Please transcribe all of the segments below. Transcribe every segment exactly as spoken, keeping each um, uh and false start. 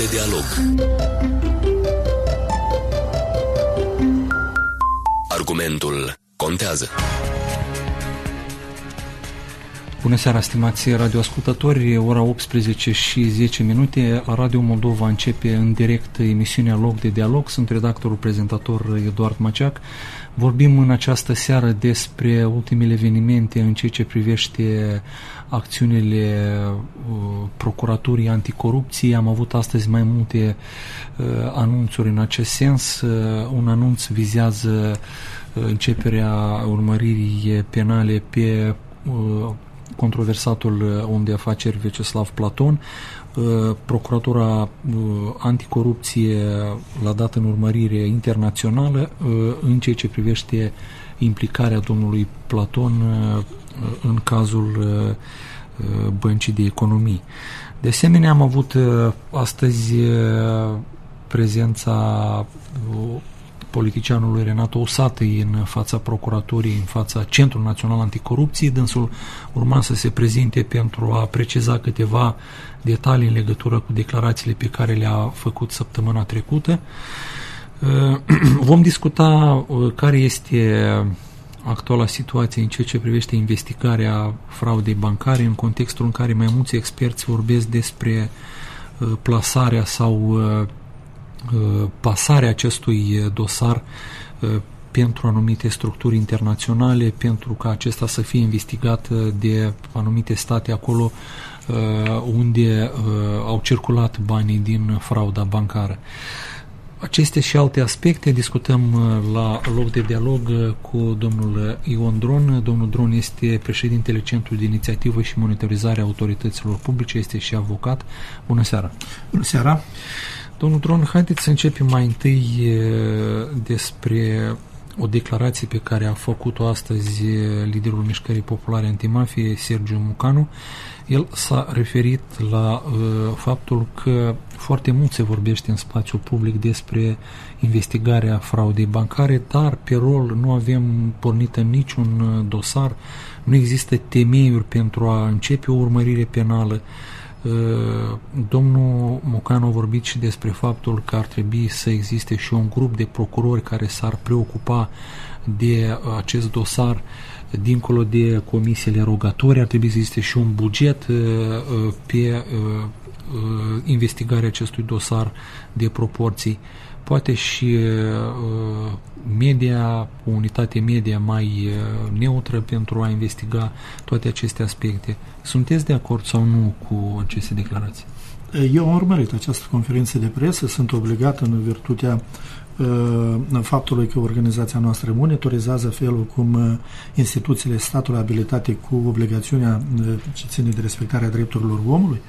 de dialog. Argumentul contează. Bună seara, stimați radioascultători, ora optsprezece și zece minute, la Radio Moldova începe în direct emisiunea Loc de Dialog. Sunt redactorul prezentator Eduard Maceac. Vorbim în această seară despre ultimele evenimente în ceea ce privește acțiunile uh, Procuraturii Anticorupție. Am avut astăzi mai multe uh, anunțuri în acest sens. Uh, un anunț vizează uh, începerea urmăririi penale pe uh, controversatul om de afaceri Vyacheslav Platon. Procuratura Anticorupție l-a dat în urmărire internațională în ceea ce privește implicarea domnului Platon în cazul Băncii de Economii. De asemenea, am avut astăzi prezența politicianului Renato Usatăi în fața procuraturii, în fața Centrul Național Anticorupție. Dânsul urma să se prezinte pentru a preciza câteva detalii în legătură cu declarațiile pe care le-a făcut săptămâna trecută. Vom discuta care este actuala situație în ceea ce privește investigarea fraudei bancare, în contextul în care mai mulți experți vorbesc despre plasarea sau pasarea acestui dosar pentru anumite structuri internaționale, pentru ca acesta să fie investigat de anumite state acolo unde au circulat banii din frauda bancară. Aceste și alte aspecte discutăm la Loc de Dialog cu domnul Ion Dron. Domnul Dron este președintele Centrului de Inițiativă și Monitorizare a Autorităților Publice, este și avocat. Bună seara! Bună seara! Domnul Dron, haideți să începem mai întâi despre o declarație pe care a făcut-o astăzi liderul Mișcării Populare Antimafie, Sergiu Mocanu. El s-a referit la uh, faptul că foarte mult se vorbește în spațiul public despre investigarea fraudei bancare, dar pe rol nu avem pornit în niciun dosar, nu există temeiuri pentru a începe o urmărire penală. Domnul Mocanu a vorbit și despre faptul că ar trebui să existe și un grup de procurori care s-ar preocupa de acest dosar dincolo de comisiile rogatorii, ar trebui să existe și un buget pe investigarea acestui dosar de proporții. Poate și media, o unitate media mai neutră pentru a investiga toate aceste aspecte. Sunteți de acord sau nu cu aceste declarații? Eu am urmărit această conferință de presă, sunt obligat în virtutea în faptului că organizația noastră monitorizează felul cum instituțiile statului abilitate cu obligațiunea ce ține de respectarea drepturilor omului.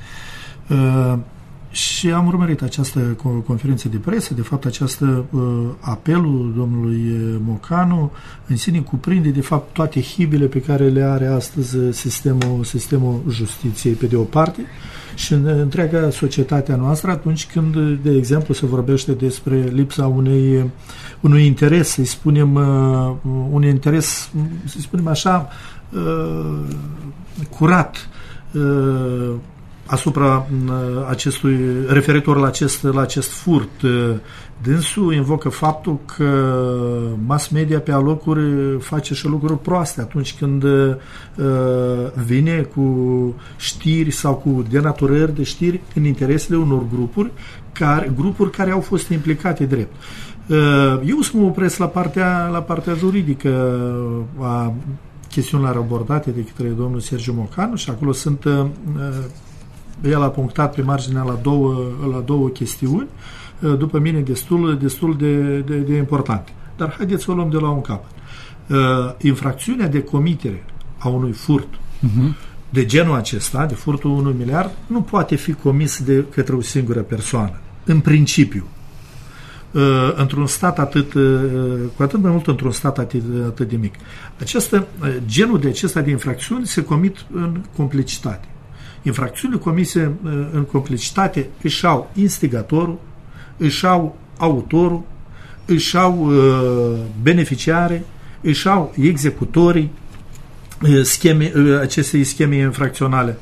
Și am urmărit această conferință de presă. De fapt, această uh, apelul domnului Mocanu în sine cuprinde, de fapt, toate hibile pe care le are astăzi sistemul, sistemul justiției, pe de o parte, și în întreaga societatea noastră atunci când, de exemplu, se vorbește despre lipsa unei, unui interes, să-i spunem, uh, un interes, să spunem așa, uh, curat, uh, asupra acestui, referitor la acest, la acest furt. Dânsul invocă faptul că mass media pe alocuri face și lucruri proaste atunci când uh, vine cu știri sau cu denaturări de știri în interesele unor grupuri care, grupuri care au fost implicate drept. Uh, eu să mă opresc la partea, la partea juridică a chestiunilor abordate de către domnul Sergiu Mocanu și acolo sunt uh, el a punctat pe marginea la două, la două chestiuni, după mine destul, destul de, de, de importante. Dar haideți să o luăm de la un capăt. Infracțiunea de comitere a unui furt uh-huh. de genul acesta, de furtul unui miliard, nu poate fi comis de către o singură persoană. În principiu. Într-un stat atât, cu atât mai mult într-un stat atât, atât de mic. Această, genul de acesta de infracțiuni se comit în complicitate. Infracțiunile comise în complicitate își au instigatorul, își au autorul, își au beneficiare, își au executorii scheme, acestei scheme infracționale.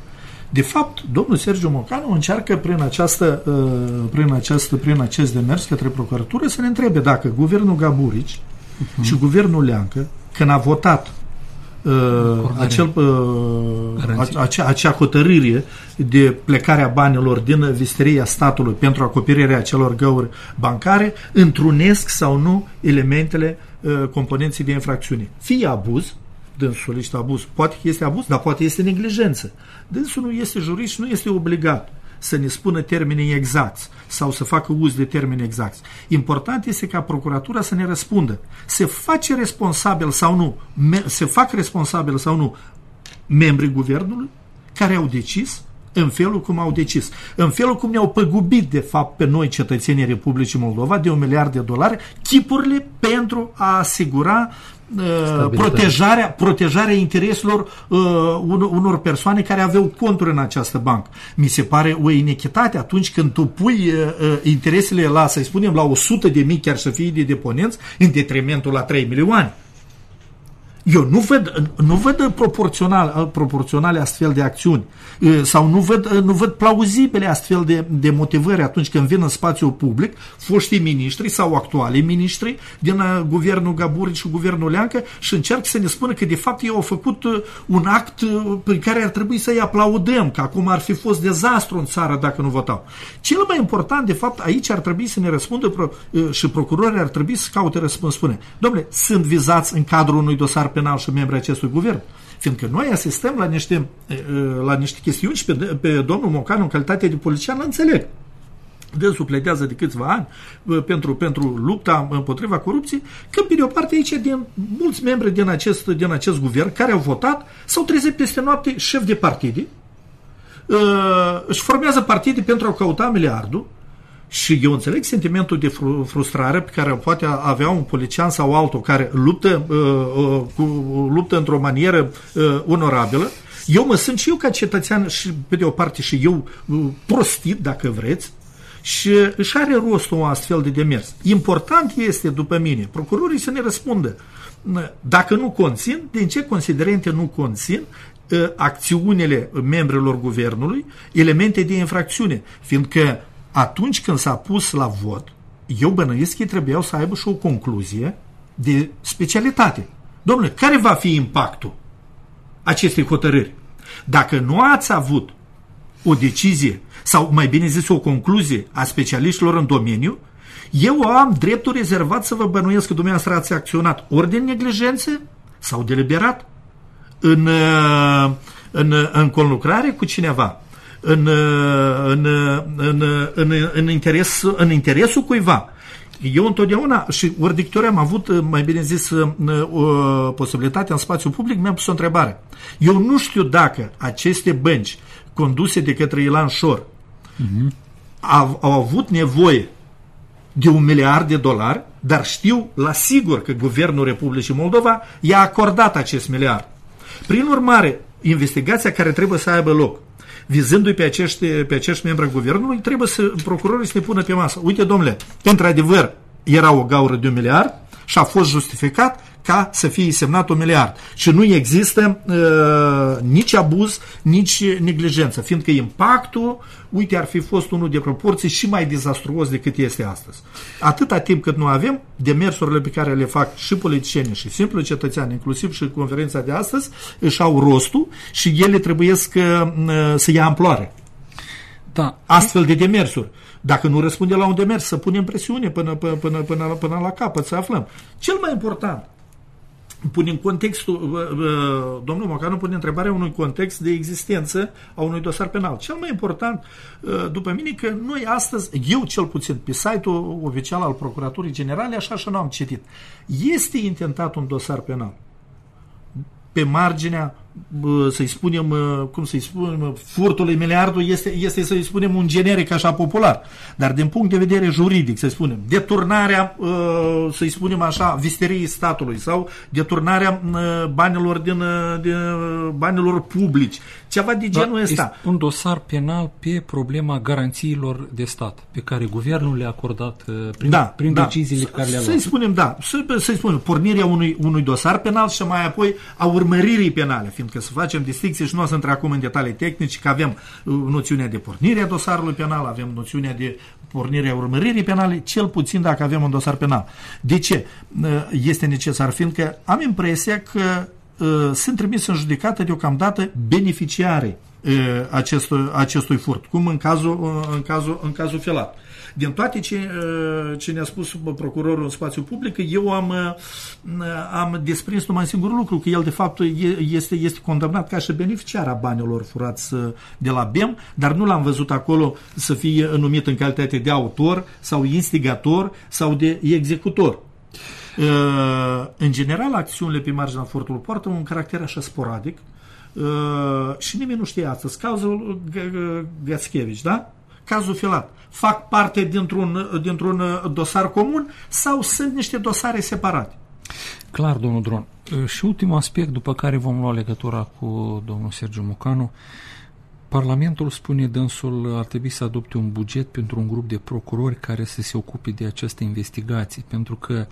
De fapt, domnul Sergiu Mocanu încearcă prin, această, prin, această, prin acest demers către procuratură să ne întrebe dacă guvernul Gaburici uh-huh. și guvernul Leancă, când a votat uh, acel, uh, acea, acea hotărâre de plecarea banilor din visteria statului pentru acoperirea acelor găuri bancare, întrunesc sau nu elementele uh, componenții de infracțiune. Fie abuz, dânsul este abuz, poate că este abuz, dar poate este neglijență. Dânsul nu este jurist și nu este obligat să ne spună termenii exacti sau să facă uz de termeni exacti. Important este ca procuratura să ne răspundă. Se face responsabil sau nu, me- se fac responsabil sau nu membrii guvernului care au decis în felul cum au decis. În felul cum ne-au păgubit, de fapt, pe noi, cetățenii Republicii Moldova, de un miliard de dolari, chipurile pentru a asigura uh, protejarea, protejarea intereselor uh, unor persoane care aveau conturi în această bancă. Mi se pare o inechitate atunci când tu pui uh, interesele la, să spunem, la o sută de mii, chiar să fie de deponenți, în detrimentul la trei milioane. Eu nu văd, nu văd proporțional, proporționale astfel de acțiuni sau nu văd, nu văd plauzibile astfel de, de motivări atunci când vin în spațiul public foștii miniștri sau actualii miniștri din guvernul Gaburici și guvernul Leancă și încerc să ne spună că de fapt ei au făcut un act pe care ar trebui să-i aplaudăm, că acum ar fi fost dezastru în țară dacă nu votau. Cel mai important, de fapt, aici ar trebui să ne răspundă și procurorii ar trebui să caute răspuns. Spune, dom'le, sunt vizați în cadrul unui dosar penal și membrii acestui guvern. Fiindcă noi asistăm la niște, la niște chestiuni și pe, pe domnul Mocanu în calitate de polițian îl înțeleg. Dânsul pledează de câțiva ani pentru, pentru lupta împotriva corupției, că pe de o parte aici din mulți membri din acest, din acest guvern care au votat s-au trezit peste noapte șef de partide, își formează partide pentru a căuta miliardul. Și eu înțeleg sentimentul de frustrare pe care poate avea un polițian sau altul care luptă, uh, cu, luptă într-o manieră uh, onorabilă. Eu mă simt și eu ca cetățean și pe de o parte și eu uh, prostit, dacă vreți, și își are rost o astfel de demers. Important este, după mine, procurorii să ne răspundă dacă nu conțin, din ce considerente nu conțin uh, acțiunile membrilor guvernului, elemente de infracțiune, fiindcă atunci când s-a pus la vot, eu bănuiesc că trebuiau să aibă și o concluzie de specialitate. Dom'le, care va fi impactul acestei hotărâri? Dacă nu ați avut o decizie, sau mai bine zis o concluzie a specialiștilor în domeniu, eu am dreptul rezervat să vă bănuiesc că dumneavoastră ați acționat ori de neglijență sau deliberat în, în, în conlucrare cu cineva. În, în, în, în, în, interes, în interesul cuiva. Eu întotdeauna, și ori de câte ori am avut, mai bine zis, o posibilitate în spațiul public, mi-am pus o întrebare. Eu nu știu dacă aceste bănci conduse de către Ilan Șor uh-huh. au, au avut nevoie de un miliard de dolari, dar știu la sigur că Guvernul Republicii Moldova i-a acordat acest miliard. Prin urmare, investigația care trebuie să aibă loc vizându-i pe acești, pe acești membri ai guvernului, trebuie să procurorii să ne pună pe masă. Uite, domnule, într-adevăr, era o gaură de un miliard și a fost justificat ca să fie semnat un miliard. Și nu există uh, nici abuz, nici neglijență, fiindcă impactul, uite, ar fi fost unul de proporții și mai dezastruos decât este astăzi. Atâta timp cât nu avem, demersurile pe care le fac și politicienii și simplu cetățeani, inclusiv și conferința de astăzi, își au rostul și ele trebuie să, să ia amploare. Da. Astfel de demersuri. Dacă nu răspunde la un demers, să punem presiune până, până, până, până, până la capăt, să aflăm. Cel mai important, pune în contextul, domnul Mocanu pune întrebarea unui context de existență a unui dosar penal. Cel mai important, după mine, că noi astăzi, eu cel puțin, pe site-ul oficial al Procuraturii Generale, așa și nu am citit, este intentat un dosar penal pe marginea, să-i spunem, cum să-i spunem, furtului miliardul este, este să-i spunem un generic așa popular. Dar din punct de vedere juridic, să-i spunem, deturnarea, să-i spunem așa, visteriei statului sau deturnarea banilor din, din banilor publici, ceva de genul da, ăsta. Un dosar penal pe problema garanțiilor de stat, pe care guvernul le-a acordat prin, da, prin da. deciziile pe care le-a luat. Să-i spunem, da, să, să-i spunem, pornirea unui, unui dosar penal și mai apoi a urmăririi penale, fiindcă Că să facem distinție și nu o să intre acum în detalii tehnici, că avem noțiunea de pornire a dosarului penal, avem noțiunea de pornirea urmăririi penale, cel puțin dacă avem un dosar penal. De ce este necesar? Fiindcă am impresia că uh, sunt trimis în judecată deocamdată beneficiarii uh, acestui, acestui furt, cum în cazul, uh, în cazul, în cazul Filat. Din toate ce, uh, ce ne-a spus procurorul în spațiu public, eu am, uh, am desprins numai un singur lucru, că el de fapt este, este condamnat ca și beneficiar a banilor furați de la B E M, dar nu l-am văzut acolo să fie numit în calitate de autor sau instigator sau de executor. Uh, în general, acțiunile pe marginea furtului poartă un caracter așa sporadic uh, și nimeni nu știe astăzi. Cazul Gățchevici, da? Cazul Filat. Fac parte dintr-un, dintr-un dosar comun sau sunt niște dosare separate? Clar, domnul Dron. Și ultimul aspect, după care vom lua legătura cu domnul Sergiu Mocanu. Parlamentul, spune dânsul, ar trebui să adopte un buget pentru un grup de procurori care să se ocupe de aceste investigații, pentru că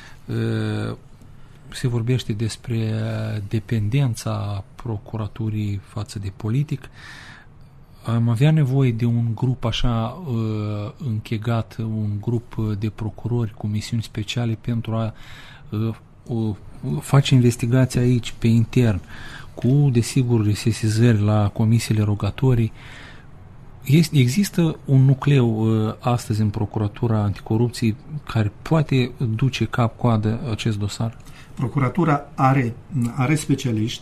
se vorbește despre dependența procuraturii față de politic. Am avea nevoie de un grup așa uh, închegat, un grup de procurori cu misiuni speciale pentru a uh, uh, face investigații aici, pe intern, cu, desigur, sesizări la comisiile rogatorii. Este, există un nucleu uh, astăzi în Procuratura Anticorupție care poate duce cap-coadă acest dosar? Procuratura are, are specialiști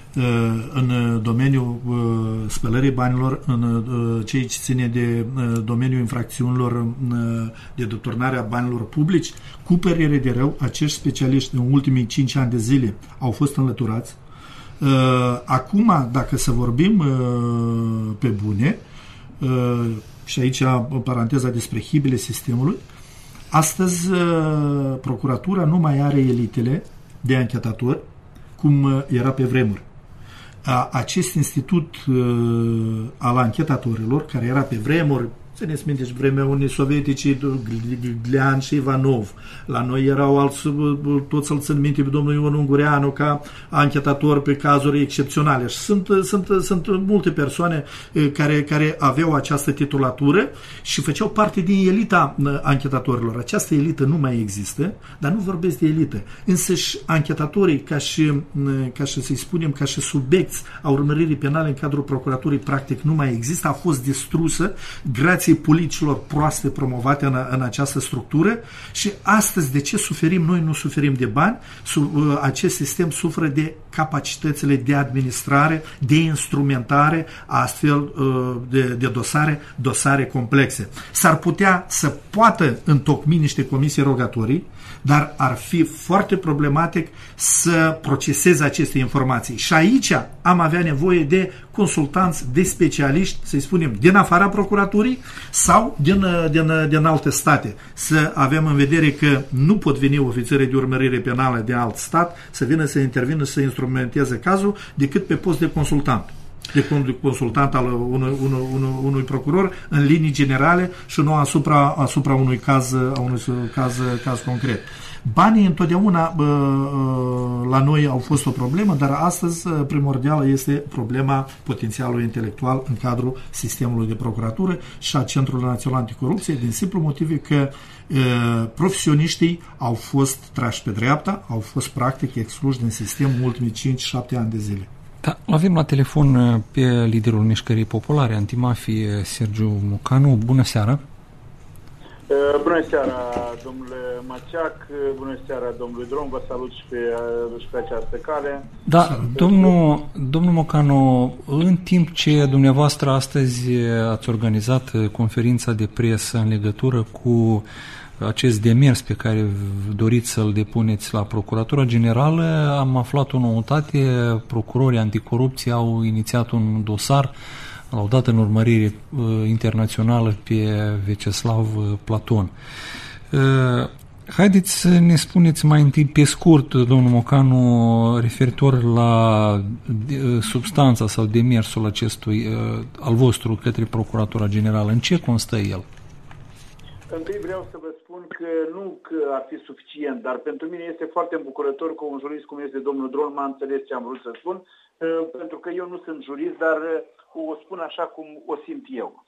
în domeniul spălării banilor, în ceea ce ține de domeniul infracțiunilor de deturnare a banilor publici. Cu părere de rău, acești specialiști în ultimii cinci ani de zile au fost înlăturați. Acum, dacă să vorbim pe bune, și aici paranteza despre hibile sistemului, astăzi procuratura nu mai are elitele de anchetatori cum era pe vremuri. Acest institut uh, al anchetatorilor, care era pe vremuri, să ne sminteți, vremea Unii Sovietici, Glean și Ivanov. La noi erau alți, toți să-l țin minte pe domnul Ion Ungureanu ca anchetator pe cazuri excepționale. Și sunt, sunt, sunt multe persoane care, care aveau această titulatură și făceau parte din elita anchetatorilor. Această elită nu mai există, dar nu vorbesc de elită. Însăși anchetatorii, ca și, ca și să-i spunem, ca și subiecți a urmăririi penale în cadrul procuraturii, practic nu mai există, a fost distrusă grație politicilor proaste promovate în, în această structură și astăzi de ce suferim? Noi nu suferim de bani, acest sistem suferă de capacitățile de administrare, de instrumentare, astfel de, de dosare, dosare complexe. S-ar putea să poată întocmi niște comisii rogatorii, dar ar fi foarte problematic să proceseze aceste informații. Și aici am avea nevoie de consultanți, de specialiști, să-i spunem, din afara procuraturii sau din, din, din alte state. Să avem în vedere că nu pot veni ofițerii de urmărire penală de alt stat să vină să intervină, să instrumenteze cazul, decât pe post de consultant. De consultant al unui, unui, unui, unui procuror în linii generale și nu asupra, asupra unui caz, unui caz, caz concret. Banii întotdeauna la noi au fost o problemă, dar astăzi primordială este problema potențialului intelectual în cadrul sistemului de procuratură și a Centrului Național Anticorupție, din simplu motiv că profesioniștii au fost trași pe dreapta, au fost practic excluși din sistem în ultimii cinci șapte ani de zile. Da, avem la telefon pe liderul Mișcării Populare Antimafie, Sergiu Mocanu. Bună seara! Bună seara, domnule Maceac, bună seara, domnului Dron, vă salut și pe, și pe această cale. Da, domnul, domnul Mocanu, în timp ce dumneavoastră astăzi ați organizat conferința de presă în legătură cu acest demers pe care doriți să-l depuneți la Procuratura Generală, am aflat o noutate. Procurorii anticorupție au inițiat un dosar, l-au dat în urmărire uh, internațională pe Veceslav Platon. Uh, haideți să ne spuneți mai întâi pe scurt, domnul Mocanu, referitor la uh, substanța sau demersul acestui uh, al vostru către Procuratura Generală. În ce constă el? Întâi vreau să vă spun că că nu că ar fi suficient, dar pentru mine este foarte îmbucurător că un jurist cum este domnul Dron m-a înțeles ce am vrut să spun, pentru că eu nu sunt jurist, dar o spun așa cum o simt eu.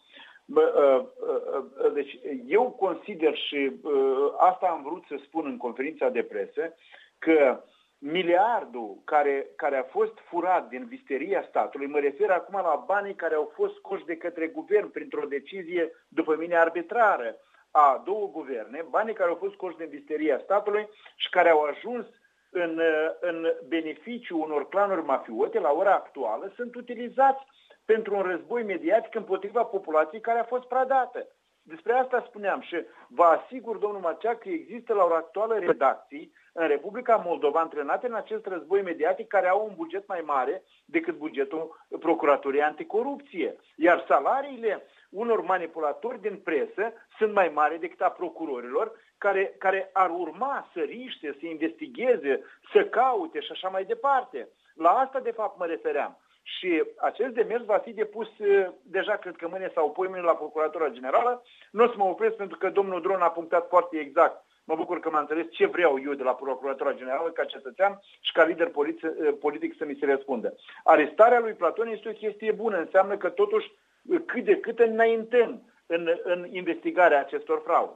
Deci eu consider și asta am vrut să spun în conferința de presă, că miliardul care, care a fost furat din visteria statului, mă refer acum la banii care au fost scoși de către guvern printr-o decizie, după mine, arbitrară a două guverne, banii care au fost scoși din visteria statului și care au ajuns în, în beneficiu unor clanuri mafiote, la ora actuală, sunt utilizați pentru un război mediatic împotriva populației care a fost pradată. Despre asta spuneam și vă asigur, domnul Maceac, că există la ora actuală redacții în Republica Moldova antrenate în acest război mediatic care au un buget mai mare decât bugetul Procuraturii Anticorupție. Iar salariile unor manipulatori din presă sunt mai mari decât a procurorilor care, care ar urma să riște, să investigheze, să caute și așa mai departe. La asta, de fapt, mă refeream. Și acest demers va fi depus deja, cred că mâine sau poimâine, la Procuratura Generală. Nu o să mă opresc pentru că domnul Dron a punctat foarte exact. Mă bucur că m-a înțeles ce vreau eu de la Procuratura Generală ca cetățean și ca lider politic să mi se răspundă. Arestarea lui Platon este o chestie bună. Înseamnă că totuși cât de cât înaintăm în, în investigarea acestor fraude.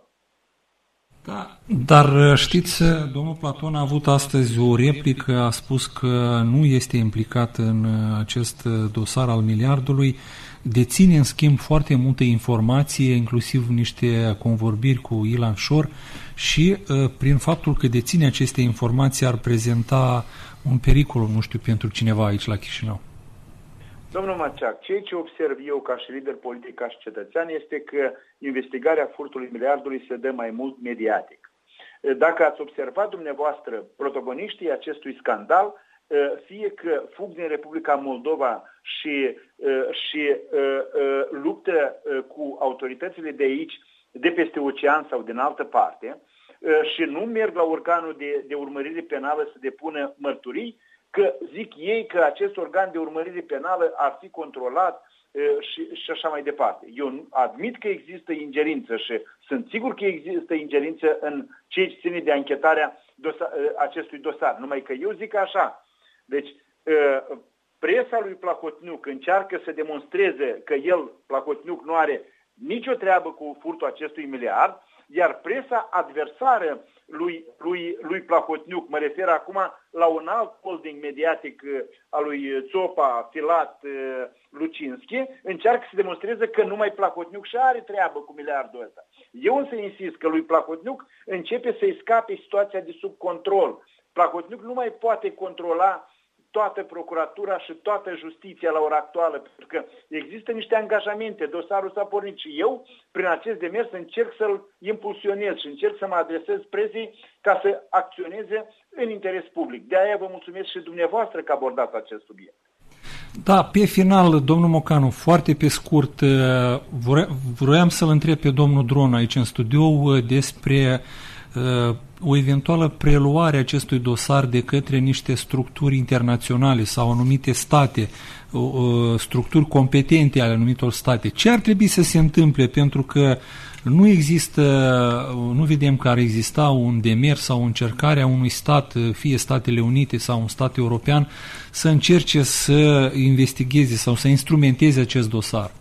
Da, dar știți, domnul Platon a avut astăzi o replică, a spus că nu este implicat în acest dosar al miliardului, deține în schimb foarte multă informație, inclusiv niște convorbiri cu Ilan Șor și prin faptul că deține aceste informații ar prezenta un pericol, nu știu, pentru cineva aici la Chișinău. Domnul Maceac, ceea ce observ eu ca și lider politic, ca și cetățean, este că investigarea furtului miliardului se dă mai mult mediatic. Dacă ați observat dumneavoastră protagoniștii acestui scandal, fie că fug din Republica Moldova și, și luptă cu autoritățile de aici, de peste ocean sau din altă parte, și nu merg la organul de, de urmărire penală să depună mărturii, că zic ei că acest organ de urmărire penală ar fi controlat și, și așa mai departe. Eu admit că există ingerință și sunt sigur că există ingerință în ce ține de anchetarea dosa, acestui dosar. Numai că eu zic așa. Deci, presa lui Plahotniuc încearcă să demonstreze că el, Plahotniuc, nu are nicio treabă cu furtul acestui miliard, iar presa adversară lui, lui, lui Plahotniuc, mă refer acum la un alt holding mediatic al lui Țopa, Filat, Lucinski, încearcă să demonstreze că numai Plahotniuc și are treabă cu miliardul ăsta. Eu însă insist că lui Plahotniuc începe să-i scape situația de sub control. Plahotniuc nu mai poate controla toată procuratura și toată justiția la ora actuală, pentru că există niște angajamente, dosarul s-a pornit și eu, prin acest demers, încerc să-l impulsionez și încerc să mă adresez presei ca să acționeze în interes public. De aia vă mulțumesc și dumneavoastră că abordați acest subiect. Da, pe final, domnul Mocanu, foarte pe scurt, vroiam să-l întreb pe domnul Dron aici în studio despre o eventuală preluare a acestui dosar de către niște structuri internaționale sau anumite state, structuri competente ale anumitor state. Ce ar trebui să se întâmple? Pentru că nu există, nu vedem că ar exista un demers sau o încercare a unui stat, fie Statele Unite sau un stat european, să încerce să investigheze sau să instrumenteze acest dosar.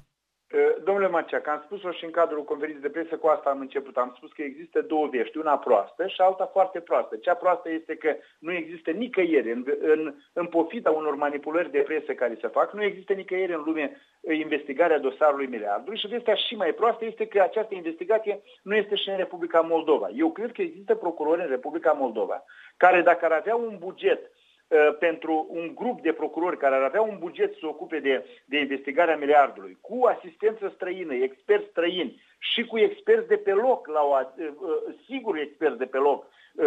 Domnule Maceac, am spus-o și în cadrul conferinței de presă, cu asta am început. Am spus că există două vești, una proastă și alta foarte proastă. Cea proastă este că nu există nicăieri, în, în, în pofida unor manipulări de presă care se fac, nu există nicăieri în lume investigarea dosarului miliardului și vestea și mai proastă este că această investigație nu este și în Republica Moldova. Eu cred că există procurori în Republica Moldova care, dacă ar avea un buget pentru un grup de procurori care ar avea un buget să se ocupe de, de investigarea miliardului, cu asistență străină, experți străini și cu experți de pe loc, la o, sigur experți de pe loc,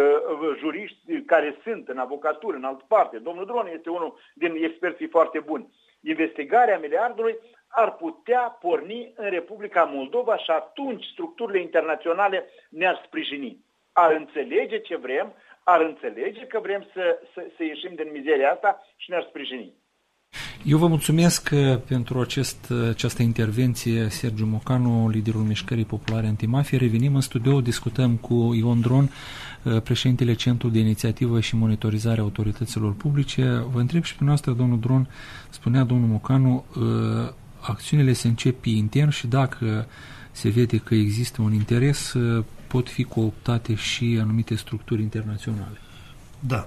juriști care sunt în avocatură, în altă parte. Domnul Dron este unul din experții foarte buni. Investigarea miliardului ar putea porni în Republica Moldova și atunci structurile internaționale ne-ar sprijini. Ar înțelege ce vrem, ar înțelege că vrem să, să, să ieșim din mizeria asta și ne-ar sprijini. Eu vă mulțumesc pentru acest, această intervenție, Sergiu Mocanu, liderul Mișcării Populare Antimafie. Revenim în studio, discutăm cu Ion Dron, președintele Centrului de Inițiativă și Monitorizare a Autorităților Publice. Vă întreb și pe noastră, domnul Dron, spunea domnul Mocanu, acțiunile se încep intern și dacă se vede că există un interes, pot fi cooptate și anumite structuri internaționale. Da.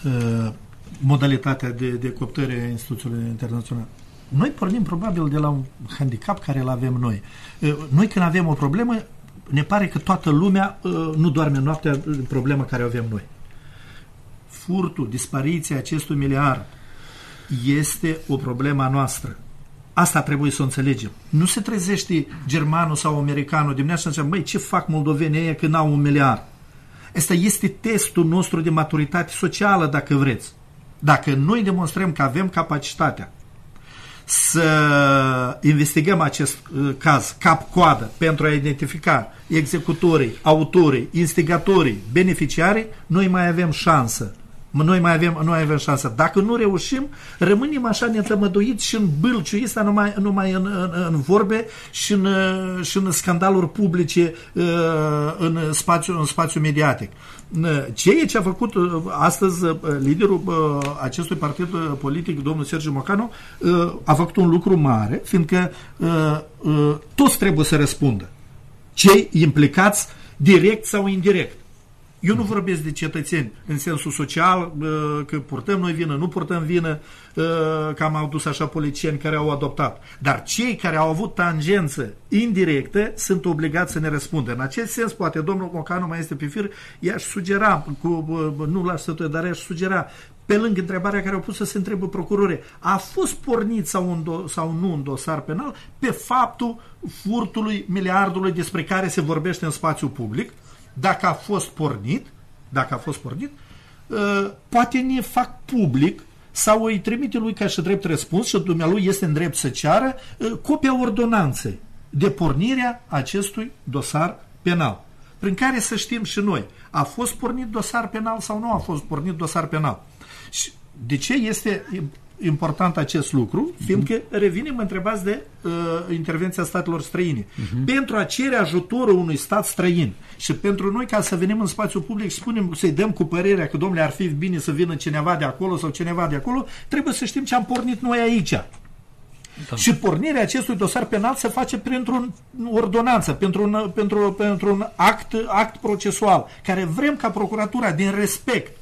Modalitatea de, de cooptare a instituțiilor internaționale. Noi pornim probabil de la un handicap care îl avem noi. Noi când avem o problemă, ne pare că toată lumea nu doarme noaptea în problema care o avem noi. Furtul, dispariția acestui miliard este o problemă a noastră. Asta trebuie să o înțelegem. Nu se trezește germanul sau americanul dimineața și zice, măi, ce fac moldovenii ăia când n-au un miliard? Asta este testul nostru de maturitate socială, dacă vreți. Dacă noi demonstrăm că avem capacitatea să investigăm acest uh, caz cap-coadă pentru a identifica executorii, autorii, instigatorii, beneficiarii, noi mai avem șansă. Noi mai avem, noi avem șansă. Dacă nu reușim, rămânem așa netămăduiți și în bâlciul ăsta, numai, numai în, în, în vorbe și în, și în scandaluri publice în spațiu, în spațiu mediatic. Ceea ce a făcut astăzi liderul acestui partid politic, domnul Sergiu Mocanu, a făcut un lucru mare, fiindcă toți trebuie să răspundă. Cei implicați direct sau indirect. Eu nu vorbesc de cetățeni în sensul social, că purtăm noi vină, nu purtăm vină, că am adus așa politicieni care au adoptat. Dar cei care au avut tangență indirectă sunt obligați să ne răspundă. În acest sens, poate domnul Mocanu mai este pe fir, i-aș sugera, cu, nu l-aș sătuie, dar i-aș sugera, pe lângă întrebarea care au pus să se întrebe procurorii, a fost pornit sau, un do, sau nu un dosar penal pe faptul furtului miliardului despre care se vorbește în spațiu public. Dacă a fost pornit, dacă a fost pornit, uh, poate ne fac public sau îi trimite lui ca și drept răspuns și dumnealui este în drept să ceară uh, copia ordonanței de pornirea acestui dosar penal, prin care să știm și noi, a fost pornit dosar penal sau nu a fost pornit dosar penal. Și de ce este important acest lucru? Fiindcă revenim întrebați de uh, intervenția statelor străine. Uh-huh. Pentru a cere ajutorul unui stat străin și pentru noi ca să venim în spațiul public și spunem, să-i dăm cu părerea că, domnule, ar fi bine să vină cineva de acolo sau cineva de acolo, trebuie să știm ce am pornit noi aici. Da. Și pornirea acestui dosar penal se face printr-o ordonanță, pentru un, pentru, pentru un act, act procesual, care vrem ca procuratura, din respect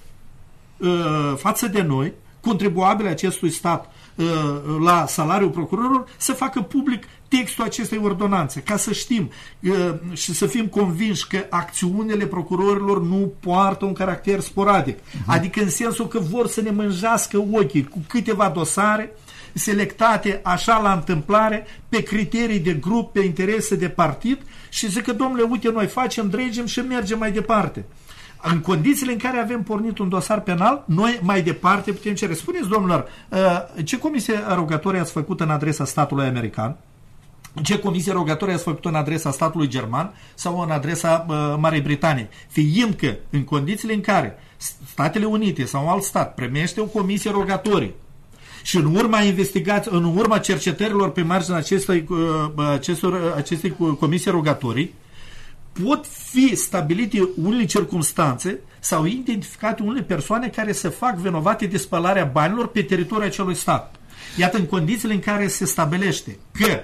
uh, față de noi, contribuabile acestui stat uh, la salariul procurorilor, să facă public textul acestei ordonanțe, ca să știm uh, și să fim convinși că acțiunile procurorilor nu poartă un caracter sporadic. Uh-huh. Adică în sensul că vor să ne mânjească ochii cu câteva dosare selectate așa la întâmplare, pe criterii de grup, pe interese de partid și zic că, domnule, uite, noi facem, dregem și mergem mai departe. În condițiile în care avem pornit un dosar penal, noi mai departe putem cere. Spuneți, domnilor, ce comisie rogatorie ați făcut în adresa statului american? Ce comisie rogatorie ați făcut în adresa statului german sau în adresa Marii Britanii? Fiindcă în condițiile în care Statele Unite sau alt stat primește o comisie rogatorie și în urma investigați, în urma cercetărilor pe marginea acestei, acestor, acestei comisii rogatorii, pot fi stabilite unele circumstanțe sau identificate unele persoane care se fac vinovate de spălarea banilor pe teritoriul acelui stat. Iată, în condițiile în care se stabilește că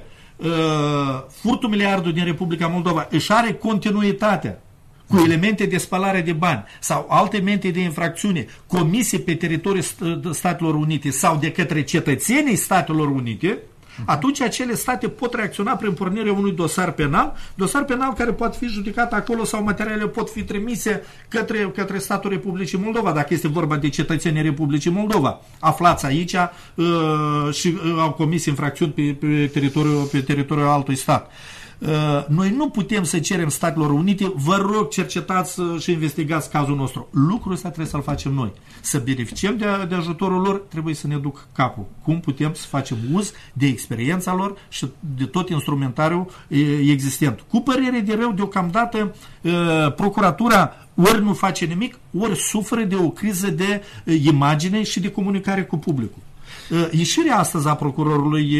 uh, furtul miliardului din Republica Moldova își are continuitatea cu elemente de spălare de bani sau alte elemente de infracțiune comise pe teritoriul Statelor Unite sau de către cetățenii Statelor Unite, atunci acele state pot reacționa prin pornirea unui dosar penal, dosar penal care poate fi judicat acolo sau materialele pot fi trimise către, către statul Republicii Moldova, dacă este vorba de cetățenii Republicii Moldova. Aflați aici uh, și uh, au comis infracțiuni pe, pe, teritoriul, pe teritoriul altui stat. Uh, noi nu putem să cerem Statelor Unite, vă rog, cercetați și investigați cazul nostru. Lucrul ăsta trebuie să-l facem noi. Să beneficiem de, de ajutorul lor, trebuie să ne duc capul. Cum putem să facem uz de experiența lor și de tot instrumentariul existent. Cu părere de rău, deocamdată, uh, procuratura ori nu face nimic, ori suferă de o criză de uh, imagine și de comunicare cu publicul. Ieșirea astăzi a procurorului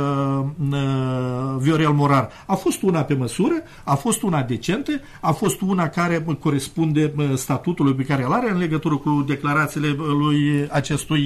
Viorel Morar a fost una pe măsură, a fost una decentă, a fost una care corespunde statutului pe care îl are în legătură cu declarațiile lui acestui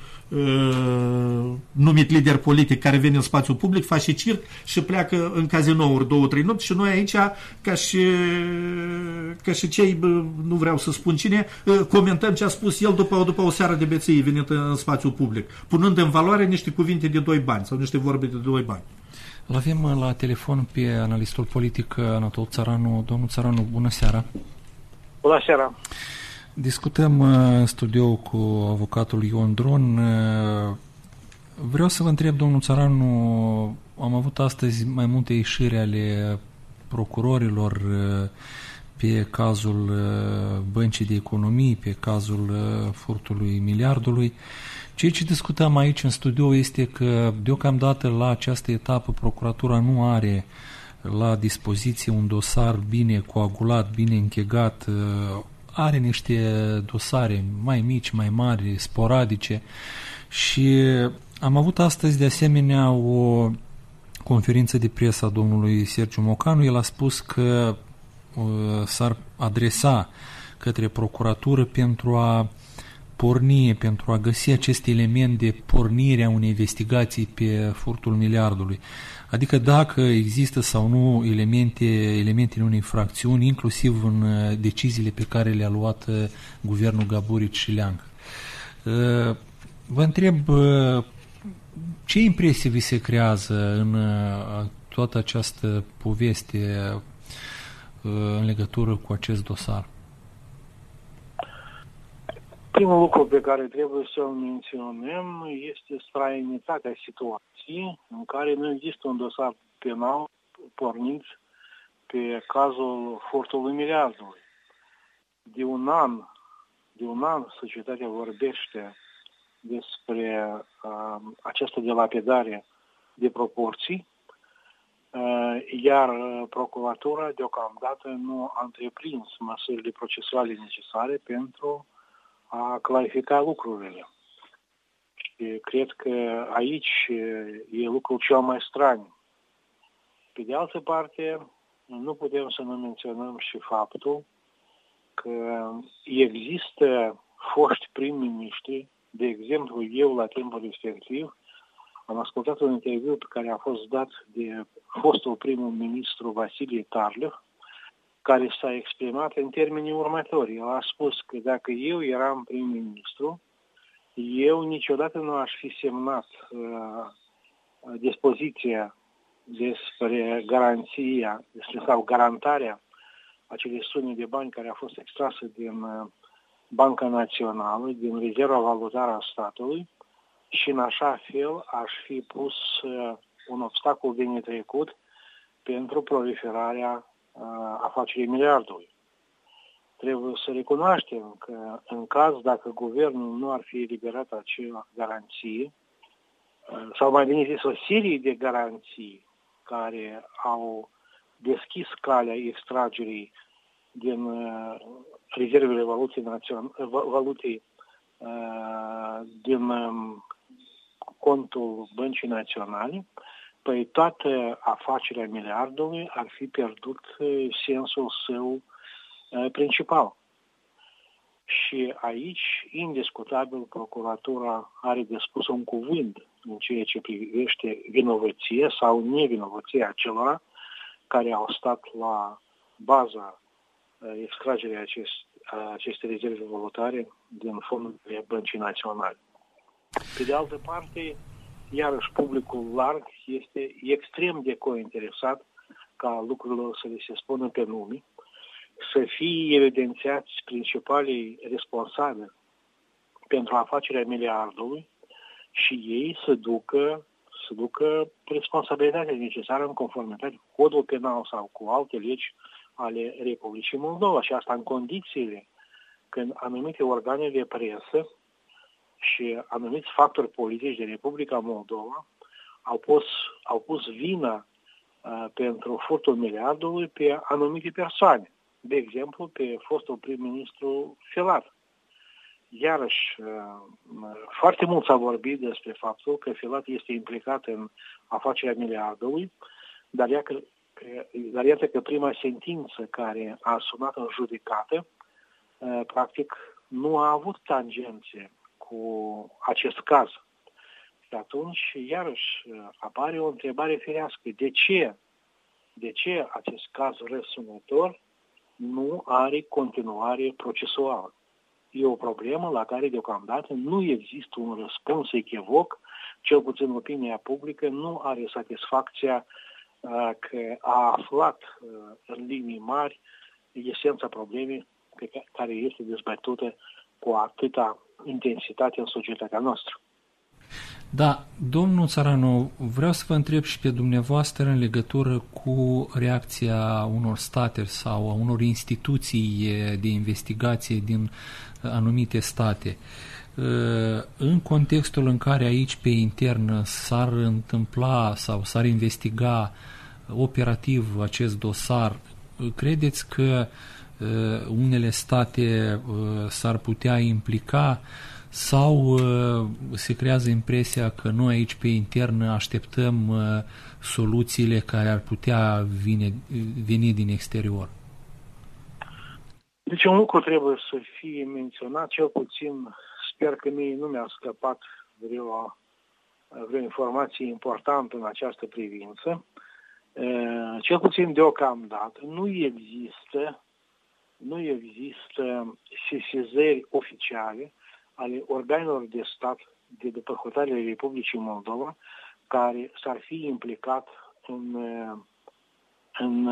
numit lider politic care vine în spațiul public, face circ și pleacă în cazinouri două, trei nopți și noi aici, ca și, ca și cei, nu vreau să spun cine, comentăm ce a spus el după, după o seară de beție venit în spațiul public, punând în valoare niște cuvinte de doi bani sau niște vorbe de doi bani. L-avem la telefon pe analistul politic Anatol Țăranu. Domnul Țăranu, bună seara! Bună seara! Discutăm în studio cu avocatul Ion Dron. Vreau să vă întreb, domnul Țăranu, am avut astăzi mai multe ieșiri ale procurorilor pe cazul Băncii de Economii, pe cazul furtului miliardului. Ceea ce discutăm aici în studio este că deocamdată la această etapă procuratura nu are la dispoziție un dosar bine coagulat, bine închegat. Are niște dosare mai mici, mai mari, sporadice și am avut astăzi de asemenea o conferință de presă a domnului Sergiu Mocanu. El a spus că uh, s-ar adresa către procuratură pentru a porni, pentru a găsi acest element de pornire a unei investigații pe furtul miliardului. Adică dacă există sau nu elemente, elemente în unei infracțiuni, inclusiv în deciziile pe care le-a luat guvernul Gaburici și Leancă. Vă întreb, ce impresie vi se creează în toată această poveste în legătură cu acest dosar? Primul lucru pe care trebuie să-l menționăm este străinătatea situației în care nu există un dosar penal pornit pe cazul furtului miliardului. De un an, de un an societatea vorbește despre uh, această dilapidare de proporții, uh, iar procuratura deocamdată nu a întreprins măsurile procesuale necesare pentru a clarifica lucrurile. Și cred că aici e lucrul cel mai straniu. Pe de altă parte, nu putem să nu menționăm și faptul că există foști prim-ministri, de exemplu, eu la timpul respectiv am ascultat un interviu pe care a fost dat de fostul prim-ministru Vasile Tarlev, care s-a exprimat în termenii următori. El a spus că dacă eu eram prim-ministru, eu niciodată nu aș fi semnat uh, dispoziția despre garanția despre, sau garantarea acelei sume de bani care a fost extrasă din uh, Banca Națională, din rezerva valutară a statului și în așa fel aș fi pus uh, un obstacol de netrecut pentru proliferarea afacerii miliardului. Trebuie să recunoaștem că în caz dacă guvernul nu ar fi eliberat acea garanție, sau mai bine zis o serie de garanții care au deschis calea extragerii din rezervele valutei naționale, valutei din contul Băncii Naționale, păi toată afacerea miliardului ar fi pierdut sensul său principal. Și aici, indiscutabil, procuratura are de spus un cuvânt în ceea ce privește vinovăție sau nevinovăția acelora care au stat la baza extragerii acest, acestei rezerve valutare din fondurile Băncii Naționale. Pe de altă parte, iarăși publicul larg este extrem de cointeresat ca lucrurile să le se spună pe nume, să fie evidențiați principalii responsabili pentru afacerea miliardului și ei să ducă, să ducă responsabilitatea necesară în conformitate cu codul penal sau cu alte legi ale Republicii Moldova. Și asta în condițiile când anumite organe de presă și anumiți factori politici de Republica Moldova au pus, au pus vina uh, pentru furtul miliardului pe anumite persoane. De exemplu, pe fostul prim-ministru Filat. Iarăși, foarte mult s-a vorbit despre faptul că Filat este implicat în afacerea miliardului, dar iată că, dar iată că prima sentință care a sunat în judecată, practic, nu a avut tangențe cu acest caz. Și atunci, iarăși, apare o întrebare firească. De ce? De ce acest caz răsunător nu are continuare procesuală? E o problemă la care deocamdată nu există un răspuns echivoc, cel puțin opinia publică nu are satisfacția uh, că a aflat uh, în linii mari esența problemei pe care este dezbătută cu atâta intensitate în societatea noastră. Da, domnul Țăranu, vreau să vă întreb și pe dumneavoastră în legătură cu reacția unor state sau a unor instituții de investigație din anumite state. În contextul în care aici pe intern s-ar întâmpla sau s-ar investiga operativ acest dosar, credeți că unele state s-ar putea implica sau se creează impresia că noi aici pe intern așteptăm soluțiile care ar putea vine, veni din exterior? Deci un lucru trebuie să fie menționat, cel puțin sper că mie nu mi-a scăpat vreo, vreo informație importantă în această privință. Cel puțin deocamdată nu există, nu există sesizări oficiale ale organelor de stat de după hotărârea Republicii Moldova care s-ar fi implicat în, în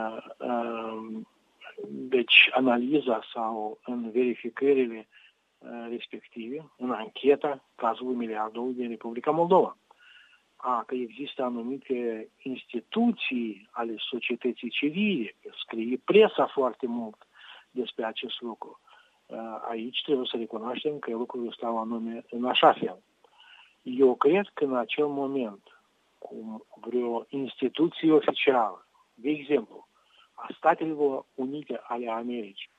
deci, analiza sau în verificările respective, în ancheta cazului miliardului din Republica Moldova. A, că există anumite instituții ale societății civile, că scrie presa foarte mult despre acest lucru. Aici trebuie să recunoaștem că lucrurile stau anume în așa fel. Eu cred că în acel moment, cu vreo instituție oficială, de exemplu, a Statelor Unite ale Americii,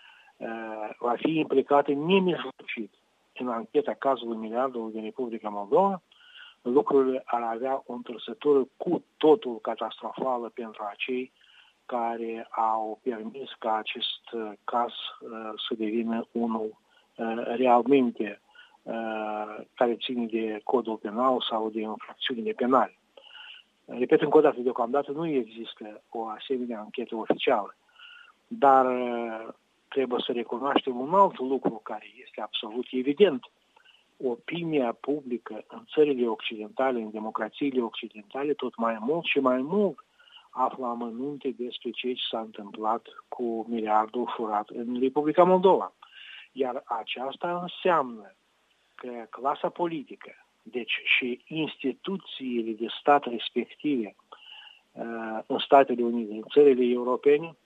va fi implicată nemijlocit în ancheta cazului miliardului din Republica Moldova, lucrurile ar avea o întorsătură cu totul catastrofală pentru acei care au permis ca acest caz uh, să devină unul uh, realmente uh, care ține de codul penal sau de infracțiunile penale. Repet încă o dată, deocamdată nu există o asemenea anchetă oficială, dar uh, trebuie să recunoaștem un alt lucru care este absolut evident. Opinia publică în țările occidentale, în democrațiile occidentale, tot mai mult și mai mult află amănunte despre ce s-a întâmplat cu miliardul furat în Republica Moldova. Iar aceasta înseamnă că clasa politică, deci și instituțiile de stat respective în Statele Unite, în țările europene,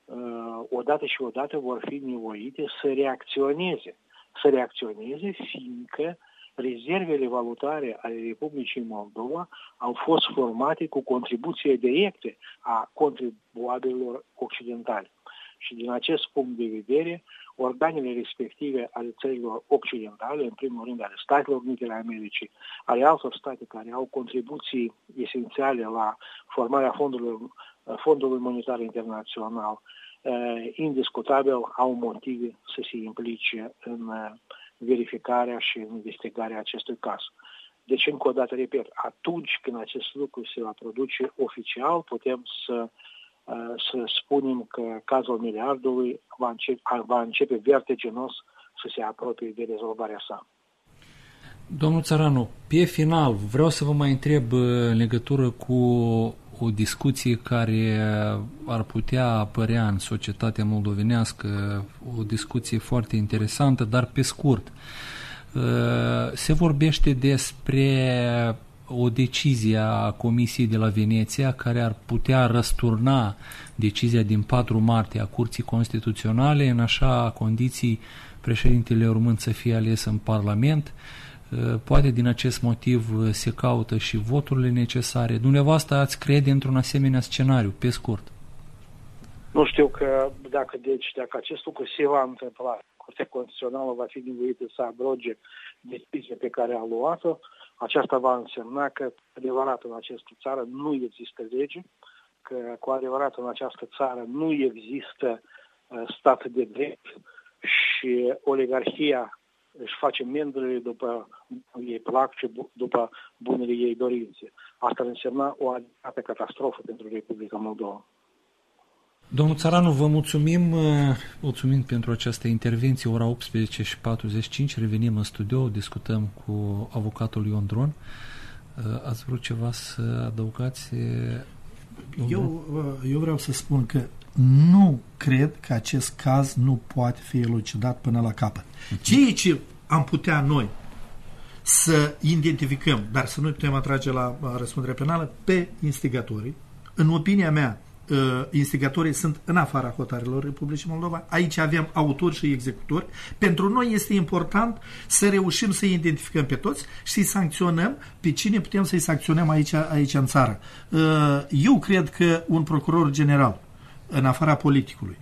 odată și odată vor fi nevoite să reacționeze. Să reacționeze fiindcă rezervele valutare ale Republicii Moldova au fost formate cu contribuție directă a contribuabililor occidentali. Și din acest punct de vedere, organele respective ale țărilor occidentale, în primul rând ale Statelor Unite ale Americii, ale altor state care au contribuții esențiale la formarea fondului, fondului monetar internațional, indiscutabil au motive să se implice în verificarea și investigarea acestui caz. Deci, încă o dată, repet, atunci când acest lucru se va produce oficial, putem să, să spunem că cazul miliardului va începe, va începe vertiginos să se apropie de rezolvarea sa. Domnul Țăranu, pe final, vreau să vă mai întreb în legătură cu o discuție care ar putea apărea în societatea moldovenească, o discuție foarte interesantă, dar pe scurt. Se vorbește despre o decizie a Comisiei de la Veneția care ar putea răsturna decizia din patru martie a Curții Constituționale, în așa condiții președintele urmând să fie ales în Parlament. Poate din acest motiv se caută și voturile necesare. Dumneavoastră ați crede într-un asemenea scenariu, pe scurt? Nu știu că dacă, deci, dacă acest lucru se va întâmpla, Curtea Constituțională va fi nevoită să abroge decizia pe care a luat-o. Aceasta va însemna că, adevărat, în această țară nu există lege, că, cu adevărat, în această țară nu există uh, stat de drept și oligarhia își face mendrele după ei plac și după bunele ei dorințe. Asta ar însemna o adevărată catastrofă pentru Republica Moldova. Domnul Țăranu, vă mulțumim, mulțumim pentru această intervenție. Ora optsprezece și patruzeci și cinci, revenim în studio, discutăm cu avocatul Ion Dron. Ați vrut ceva să adăugați? Eu, eu vreau să spun că nu cred că acest caz nu poate fi elucidat până la capăt. Ceea ce am putea noi să identificăm, dar să nu putem atrage la răspundere penală, pe instigatorii, în opinia mea, instigatorii sunt în afara hotărârilor Republicii Moldova. Aici avem autori și executori. Pentru noi este important să reușim să identificăm pe toți și să-i sancționăm pe cine putem să-i sancționăm aici, aici în țară. Eu cred că un procuror general, în afara politicului,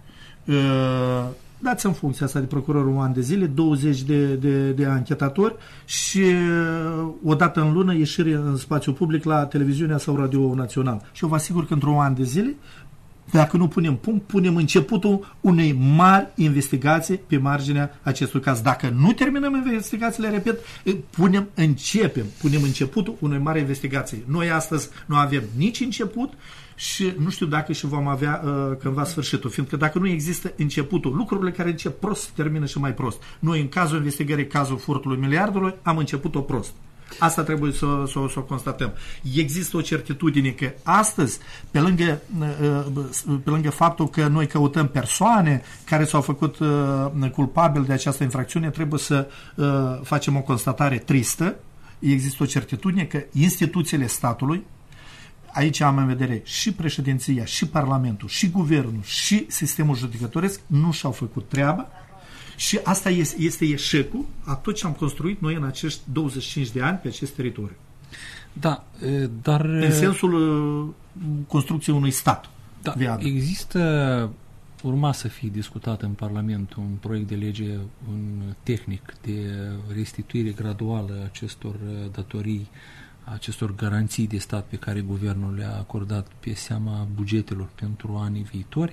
dați în funcția asta de procuror un an de zile, douăzeci de, de, de anchetatori și o dată în lună ieșire în spațiu public la televiziunea sau radio național. Și eu vă asigur că într-un an de zile, dacă nu punem punct, punem începutul unei mari investigații pe marginea acestui caz. Dacă nu terminăm investigațiile, repet, punem, începem, punem începutul unei mari investigații. Noi astăzi nu avem nici început și nu știu dacă și vom avea uh, cândva sfârșitul, fiindcă dacă nu există începutul, lucrurile care încep prost termină și mai prost. Noi în cazul investigării, cazul furtului miliardului, am început-o prost. Asta trebuie să, să, să o constatăm. Există o certitudine că astăzi, pe lângă, pe lângă faptul că noi căutăm persoane care s-au făcut culpabili de această infracțiune, trebuie să facem o constatare tristă. Există o certitudine că instituțiile statului, aici am în vedere și președinția, și Parlamentul, și Guvernul, și sistemul judecătoresc, nu și-au făcut treaba. Și asta este, este eșecul a tot ce am construit noi în acești douăzeci și cinci de ani pe acest teritoriu. Da, dar... În sensul construcției unui stat. Da, există, urma să fie discutat în Parlament un proiect de lege un tehnic de restituire graduală a acestor datorii, a acestor garanții de stat pe care guvernul le-a acordat pe seama bugetelor pentru anii viitori.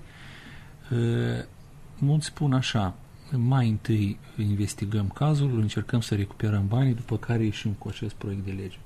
Mulți spun așa: mai întâi investigăm cazul, încercăm să recuperăm banii, după care ieșim cu acest proiect de lege.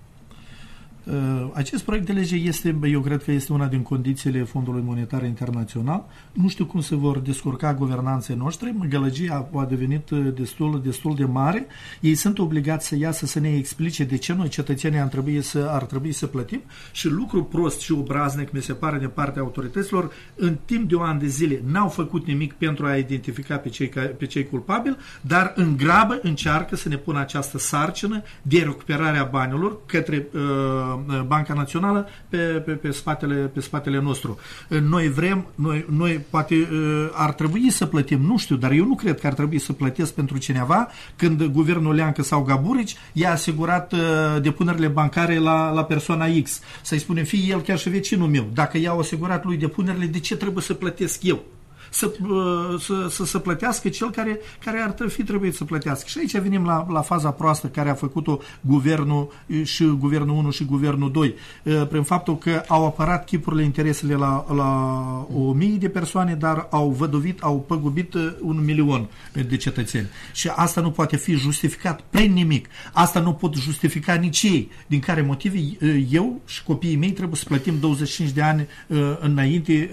Acest proiect de lege este, eu cred că este una din condițiile Fondului Monetar Internațional. Nu știu cum se vor descurca guvernanții noștri. Gălăgia a devenit destul, destul de mare. Ei sunt obligați să iasă să ne explice de ce noi, cetățenii, ar trebui să, ar trebui să plătim. Și lucru prost și obraznic, mi se pare, de partea autorităților, în timp de un an de zile n-au făcut nimic pentru a identifica pe cei, pe cei culpabili, dar în grabă încearcă să ne pună această sarcină de recuperarea banilor către uh, Banca Națională pe, pe, pe, spatele, pe spatele nostru. Noi vrem, noi, noi poate ar trebui să plătim, nu știu, dar eu nu cred că ar trebui să plătesc pentru cineva când guvernul Leancă sau Gaburici i-a asigurat depunerile bancare la, la persoana X. Să-i spunem, fie el chiar și vecinul meu. Dacă i-au asigurat lui depunerile, de ce trebuie să plătesc eu? Să, să, să, să plătească cel care, care ar fi trebuit să plătească. Și aici venim la, la faza proastă care a făcut-o guvernul și guvernul unu și guvernul doi, prin faptul că au apărat chipurile, interesele la, la o mie de persoane, dar au văduvit, au păgubit un milion de cetățeni. Și asta nu poate fi justificat prin nimic. Asta nu pot justifica nici ei. Din care motive eu și copiii mei trebuie să plătim douăzeci și cinci de ani înainte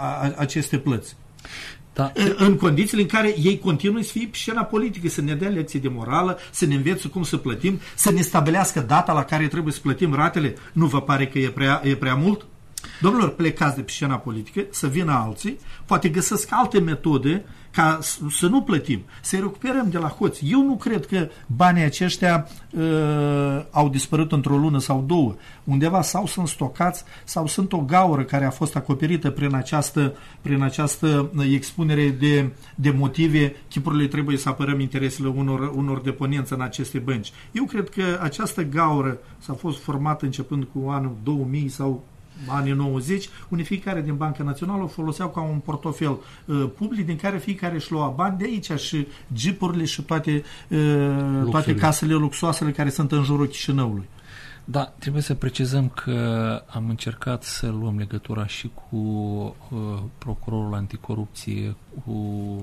aceste plăți. Da. În condițiile în care ei continuă să fie pe scena politică, să ne dea lecții de morală, să ne învețe cum să plătim, să ne stabilească data la care trebuie să plătim ratele. Nu vă pare că e prea, e prea mult? Domnilor, plecați de pe scena politică, să vină alții, poate găsesc alte metode ca să nu plătim, să-i recuperăm de la hoți. Eu nu cred că banii aceștia uh, au dispărut într-o lună sau două. Undeva sau sunt stocați, sau sunt o gaură care a fost acoperită prin această, prin această expunere de, de motive. Chipurile trebuie să apărăm interesele unor, unor deponenți în aceste bănci. Eu cred că această gaură s-a fost formată începând cu anul două mii sau anii nouăzeci, unde fiecare din Banca Națională o foloseau ca un portofel uh, public din care fiecare își lua bani de aici și jeepurile și toate, uh, toate casele luxoasele care sunt în jurul Chișinăului. Da, trebuie să precizăm că am încercat să luăm legătura și cu uh, procurorul anticorupție, cu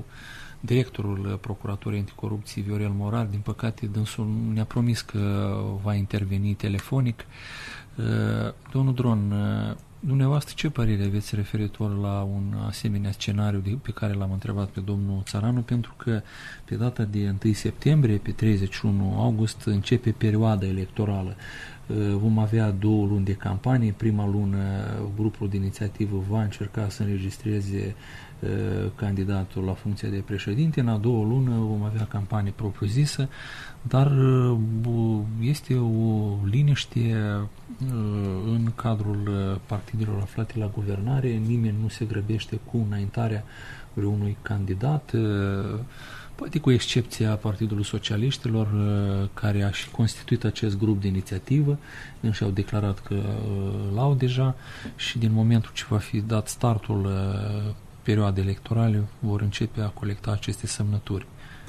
directorul Procuraturii Anticorupție, Viorel Morar. Din păcate, dânsul ne-a promis că va interveni telefonic. Uh, domnul Dron, uh, dumneavoastră ce părere aveți referitor la un asemenea scenariu de, pe care l-am întrebat pe domnul Țăranu, pentru că pe data de întâi septembrie, pe treizeci și unu august, începe perioada electorală. Vom avea două luni de campanie. Prima lună grupul de inițiativă va încerca să înregistreze uh, candidatul la funcția de președinte. În a doua lună vom avea campanie propriu-zisă, dar uh, este o liniște uh, în cadrul partidelor aflate la guvernare. Nimeni nu se grăbește cu înaintarea vreunui candidat, uh, poate cu excepția Partidului Socialiștilor, care a și constituit acest grup de inițiativă, însă au declarat că l-au deja și din momentul ce va fi dat startul perioadei electorale, vor începe a colecta aceste semnături.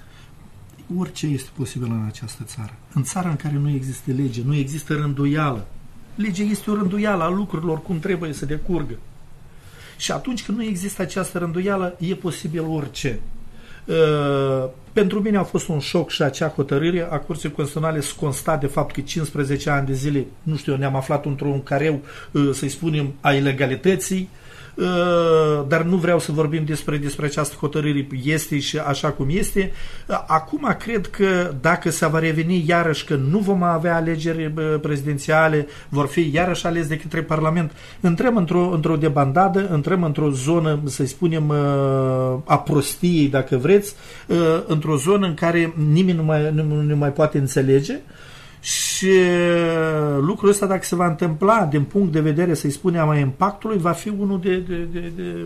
Orice este posibil în această țară. În țara în care nu există lege, nu există rânduială. Legea este o rânduială a lucrurilor cum trebuie să decurgă. Și atunci când nu există această rânduială, e posibil orice. Uh, pentru mine a fost un șoc și acea hotărâre a Curții Constituționale să constat de fapt că cincisprezece ani de zile, nu știu, ne-am aflat într-un careu, uh, să-i spunem, a ilegalității, uh, dar nu vreau să vorbim despre, despre această hotărâre, este și așa cum este. Uh, acum cred că dacă se va reveni iarăși că nu vom avea alegeri uh, prezidențiale, vor fi iarăși ales de către Parlament, intrăm într-o, într-o debandadă, intrăm într-o zonă, să-i spunem, uh, a prostiei, dacă vreți, uh, într-o zonă în care nimeni nu mai, nu, nu mai poate înțelege. Și lucrul ăsta, dacă se va întâmpla din punct de vedere, să-i spunem, a impactului, va fi unul de, de, de, de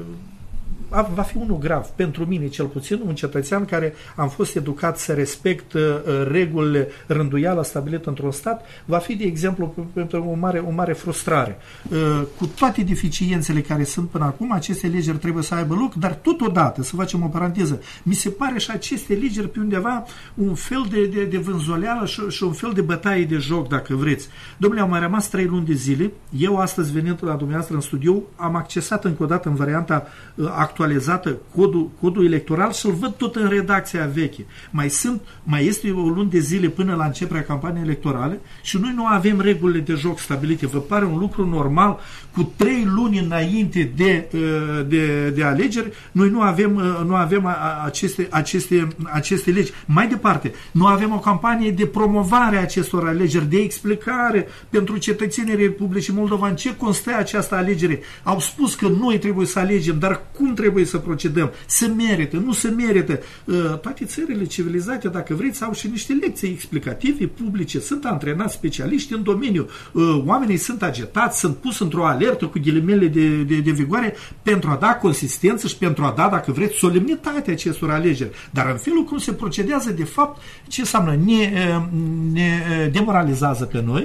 va fi unul grav. Pentru mine, cel puțin, un cetățean care am fost educat să respect uh, regulile, rânduiala stabilită într-un stat, va fi, de exemplu, pentru o mare, o mare frustrare. Uh, cu toate deficiențele care sunt până acum, aceste legeri trebuie să aibă loc, dar totodată, să facem o paranteză, mi se pare și aceste legeri pe undeva un fel de, de, de vânzoleală și, și un fel de bătaie de joc, dacă vreți. Domnule, au mai rămas trei luni de zile. Eu, astăzi, venind la dumneavoastră în studio, am accesat încă o dată în varianta uh, actualizată codul, codul electoral și îl văd tot în redacția veche. Mai sunt, mai este o lună de zile până la începerea campaniei electorale și noi nu avem regulile de joc stabilite. Vă pare un lucru normal cu trei luni înainte de, de, de alegeri, noi nu avem, nu avem aceste, aceste, aceste legi. Mai departe, nu avem o campanie de promovare a acestor alegeri, de explicare pentru cetățenii Republicii Moldova în ce constă această alegere. Au spus că noi trebuie să alegem, dar cum trebuie să procedăm? Se merită, nu se merită. Toate țările civilizate, dacă vreți, au și niște lecții explicative publice, sunt antrenați specialiști în domeniu. Oamenii sunt agitați, sunt pus într-o alertă cu ghilimele de, de, de vigoare pentru a da consistență și pentru a da, dacă vreți, solemnitatea acestor alegeri. Dar în felul cum se procedează, de fapt, ce înseamnă? Ne, ne demoralizează pe noi,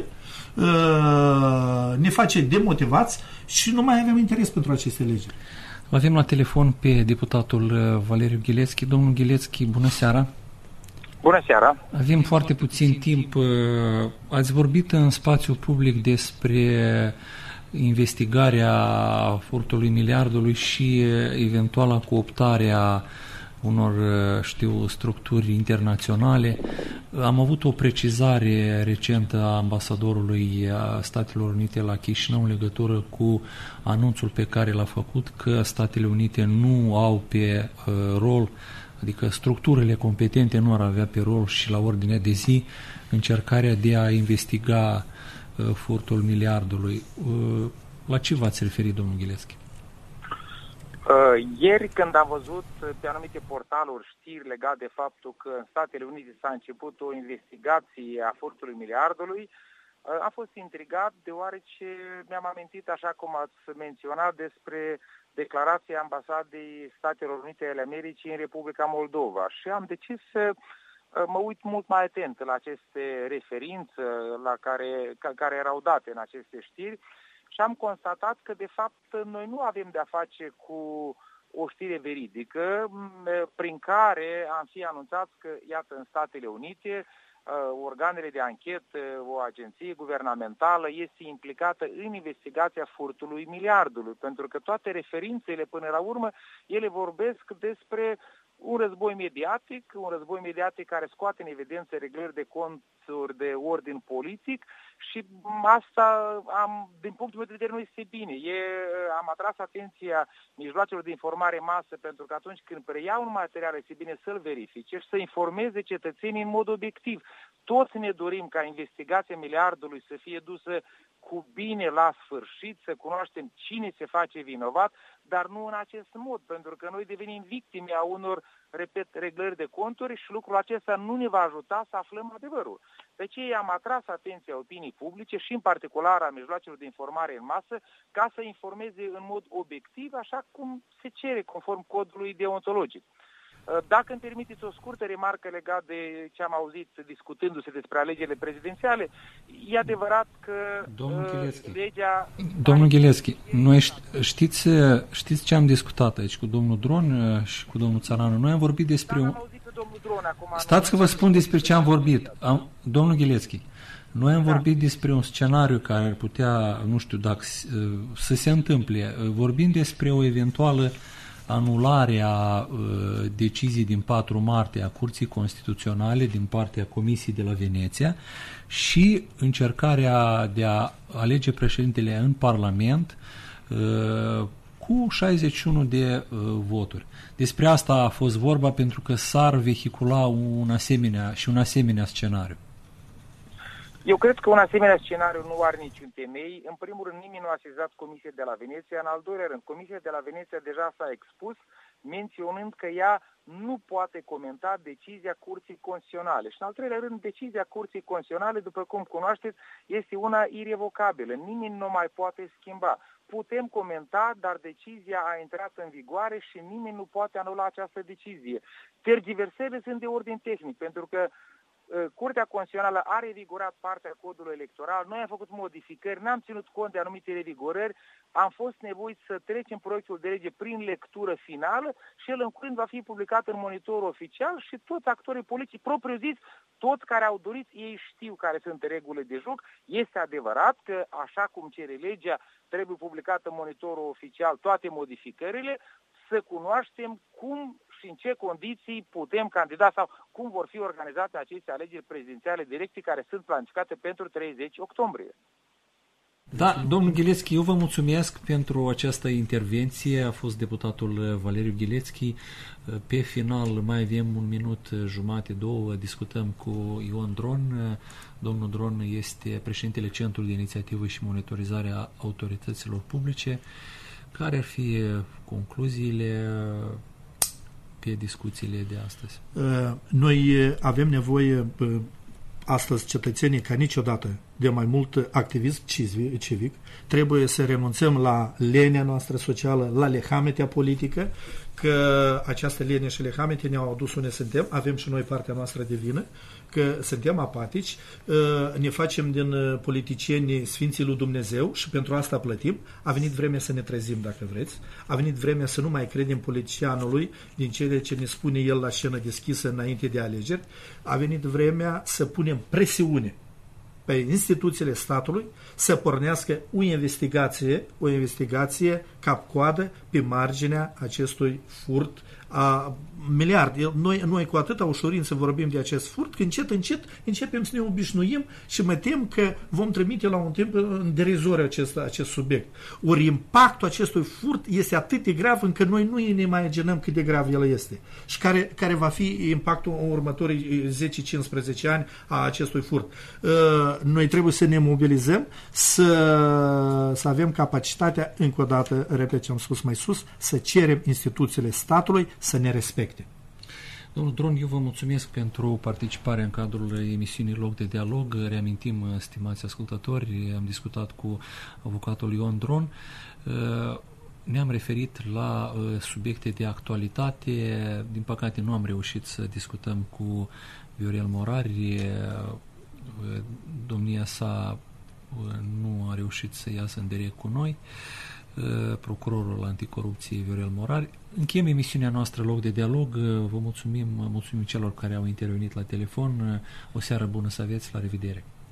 ne face demotivați și nu mai avem interes pentru aceste legi. Avem la telefon pe deputatul Valeriu Ghilețchi. Domnul Ghilețchi, bună seara! Bună seara! Avem foarte puțin timp. Ați vorbit în spațiu public despre investigarea furtului miliardului și eventuala cooptarea unor, știu, structuri internaționale. Am avut o precizare recentă a ambasadorului Statelor Unite la Chișinău în legătură cu anunțul pe care l-a făcut că Statele Unite nu au pe uh, rol, adică structurile competente nu ar avea pe rol și la ordinea de zi încercarea de a investiga uh, furtul miliardului. Uh, la ce v-ați referit, domnul Ghilețchi? Uh, ieri, când am văzut pe anumite portaluri știri legate de faptul că în Statele Unite s-a început o investigație a furtului miliardului, uh, am fost intrigat deoarece mi-am amintit, așa cum ați menționat, despre declarația Ambasadei Statelor Unite ale Americii în Republica Moldova și am decis să uh, mă uit mult mai atent la aceste referințe la care, ca, care erau date în aceste știri. și am constatat că, de fapt, noi nu avem de-a face cu o știre veridică prin care am fi anunțat că, iată, în Statele Unite, organele de anchetă, o agenție guvernamentală este implicată în investigația furtului miliardului, pentru că toate referințele, până la urmă, ele vorbesc despre un război mediatic, un război mediatic care scoate în evidență reglări de conturi de ordin politic și asta, am, din punctul meu de vedere, nu este bine. E, am atras atenția mijloacelor de informare masă pentru că atunci când preiau un material este bine să-l verifice și să informeze cetățenii în mod obiectiv. Toți ne dorim ca investigația miliardului să fie dusă cu bine la sfârșit, să cunoaștem cine se face vinovat, dar nu în acest mod, pentru că noi devenim victime a unor, repet, reglări de conturi și lucrul acesta nu ne va ajuta să aflăm adevărul. De aceea am atras atenția opinii publice și în particular a mijloacelor de informare în masă ca să informeze în mod obiectiv, așa cum se cere conform codului deontologic. Dacă îmi permiteți o scurtă remarcă legată de ce am auzit discutându-se despre alegerile prezidențiale, e adevărat că Domnul Ghilețchi, legea... Domnul Ghilețchi, noi știți, știți ce am discutat aici cu domnul Dron și cu domnul Țăranu? Noi am vorbit despre... Da, un... am auzit că domnul Dron acum... Stați că vă spun despre ce am vorbit. Am... Domnul Ghilețchi, noi am da. vorbit despre un scenariu care ar putea, nu știu dacă să se întâmple. Vorbim despre o eventuală anularea uh, deciziei din patru martie a Curții Constituționale din partea Comisiei de la Veneția și încercarea de a alege președintele în Parlament uh, cu șaizeci și unu de uh, voturi. Despre asta a fost vorba pentru că s-ar vehicula un asemenea și un asemenea scenariu. Eu cred că un asemenea scenariu nu are niciun temei. În primul rând, nimeni nu a sezat Comisia de la Veneția. În al doilea rând, Comisia de la Veneția deja s-a expus, menționând că ea nu poate comenta decizia Curții Constituționale. Și în al treilea rând, decizia Curții Constituționale, după cum cunoașteți, este una irevocabilă. Nimeni nu mai poate schimba. Putem comenta, dar decizia a intrat în vigoare și nimeni nu poate anula această decizie. Tergiversările sunt de ordin tehnic, pentru că Curtea Constituțională a revigorat partea codului electoral, noi am făcut modificări, n-am ținut cont de anumite revigorări, am fost nevoiți să trecem proiectul de lege prin lectură finală și el în curând va fi publicat în monitorul oficial și toți actorii politici, propriu zis, toți care au dorit, ei știu care sunt regulile de joc. Este adevărat că, așa cum cere legea, trebuie publicat în monitorul oficial toate modificările, să cunoaștem cum și în ce condiții putem candida sau cum vor fi organizate aceste alegeri prezidențiale directe care sunt planificate pentru treizeci octombrie. Da, domnul Ghilețchi, eu vă mulțumesc pentru această intervenție. A fost deputatul Valeriu Ghilețchi. Pe final mai avem un minut jumate, două, discutăm cu Ion Dron. Domnul Dron este președintele Centrului de Inițiativă și Monitorizare a Autorităților Publice. Care ar fi concluziile pe discuțiile de astăzi? Noi avem nevoie astăzi, cetățenii, ca niciodată, de mai mult activism civic. Trebuie să renunțăm la lenea noastră socială, la lehametea politică, că această lene și lehamete ne-au adus unde suntem, avem și noi partea noastră de vină, că suntem apatici, ne facem din politicieni Sfinții lui Dumnezeu și pentru asta plătim. A venit vremea să ne trezim, dacă vreți. A venit vremea să nu mai credem politicianului din cele ce ne spune el la scenă deschisă înainte de alegeri. A venit vremea să punem presiune pe instituțiile statului să pornească o investigație, o investigație cap-coadă pe marginea acestui furt a miliarde. Noi, noi cu atâta ușurință vorbim de acest furt, că încet, încet începem să ne obișnuim și mă tem că vom trimite la un timp în derizor acest, acest subiect. Ori impactul acestui furt este atât de grav încât noi nu ne imaginăm cât de grav el este și care, care va fi impactul în următorii zece cincisprezece ani a acestui furt. Noi trebuie să ne mobilizăm, să, să avem capacitatea, încă o dată, repet ce am spus mai sus, să cerem instituțiile statului să ne respecte. Domnul Dron, eu vă mulțumesc pentru participarea în cadrul emisiunii Loc de Dialog. Reamintim, stimați ascultători, am discutat cu avocatul Ion Dron. Ne-am referit la subiecte de actualitate. Din păcate nu am reușit să discutăm cu Viorel Morari. Domnia sa nu a reușit să iasă în direct cu noi, procurorul anticorupție Viorel Morar. Încheiem emisiunea noastră Loc de Dialog. Vă mulțumim, mulțumim celor care au intervenit la telefon. O seară bună să aveți, la revedere!